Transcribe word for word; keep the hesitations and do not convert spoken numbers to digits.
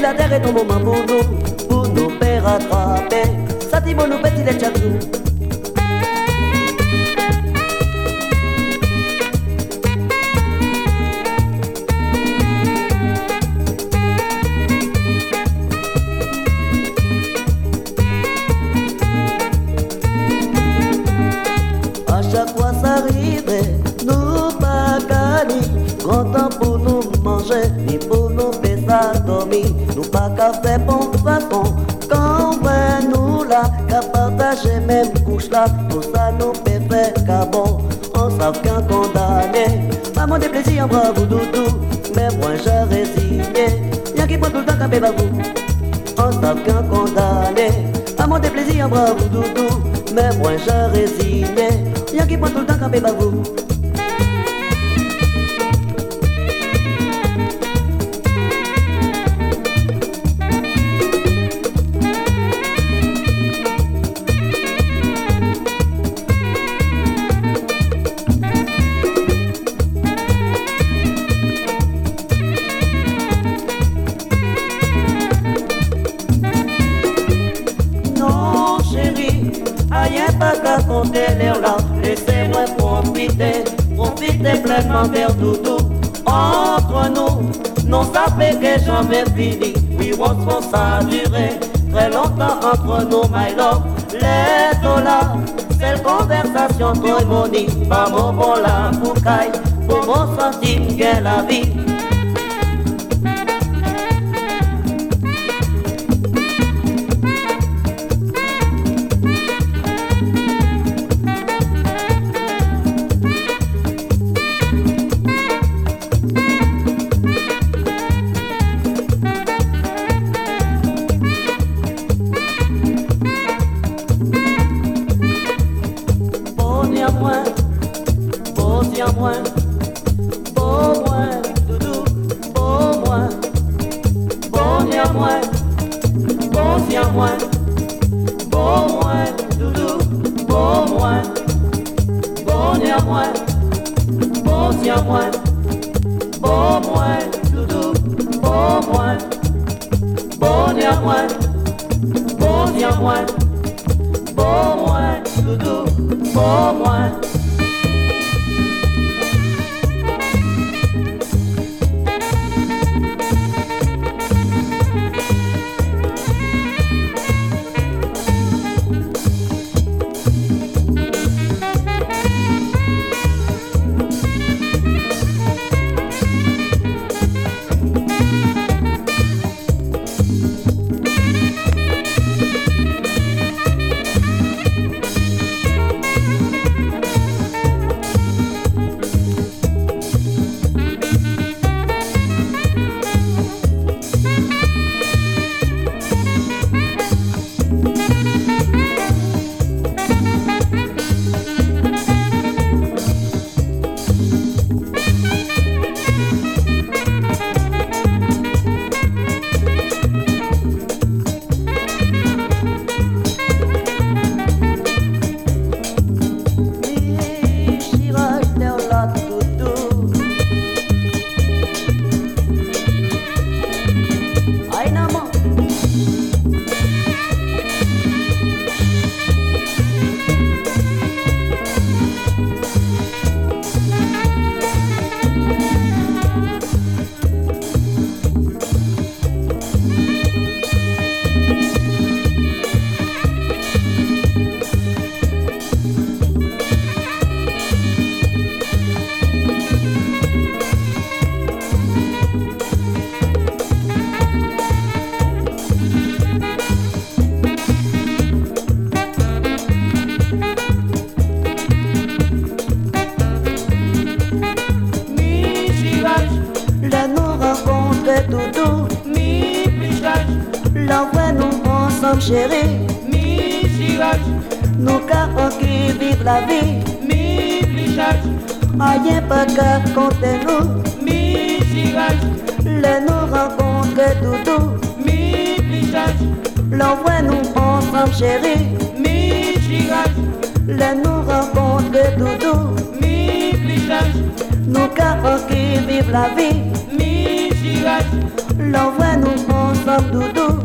la terre est un moment pour nous, pour nous faire rattraper. Ça dit bon nous petit les tchatou. À chaque fois ça arrive, nous pas gagner. Grand temps pour nous manger, ni pour nous faire ça dormir. Nous pas qu'à faire bon façon. Quand ouais nous là, qu'à partager même couche là. Tout ça nous fait faire qu'à bon. On savent qu'un condamné. Maman des plaisirs, bravo doudou. Mais moi j'ai résigné. Y'a qui prend tout le temps qu'à faire vous. On savent qu'un condamné. Maman des plaisirs, bravo doudou. Mais moi j'ai résigné. Y'a qui prend tout le temps qu'à faire vous. Y'a pas qu'à compter l'air là, laissez-moi profiter, profiter pleinement vers doudou. Entre nous, non ça fait que jamais fini. Oui, on se ça durer très longtemps entre nous, my love. Les dollars, c'est la conversation toi et money. Pas mon bon la foucaille, pour mon centime gain la vie. Beau moins, beau moins, doudou, beau moins, beau néanmoins, beau néanmoins, beau moins, doudou, beau moins, beau néanmoins, beau néanmoins, beau moins, doudou, beau moins, beau néanmoins, beau néanmoins, beau moins, doudou, beau moins. Doudou, mi plichage, l'envoi nous ensemble chérie, mi tirage, nous carons qui vivent la vie, mi plichage, rien pas qu'à compter nous, mi tirage, les nous rencontres doudou, mi plichage, l'envoi nous ensemble chérie, mi tirage, les nous rencontres doudou, mi plichage, nous carons qui vivent la vie, mi tirage, l'envoi nous ensemble mam doudou.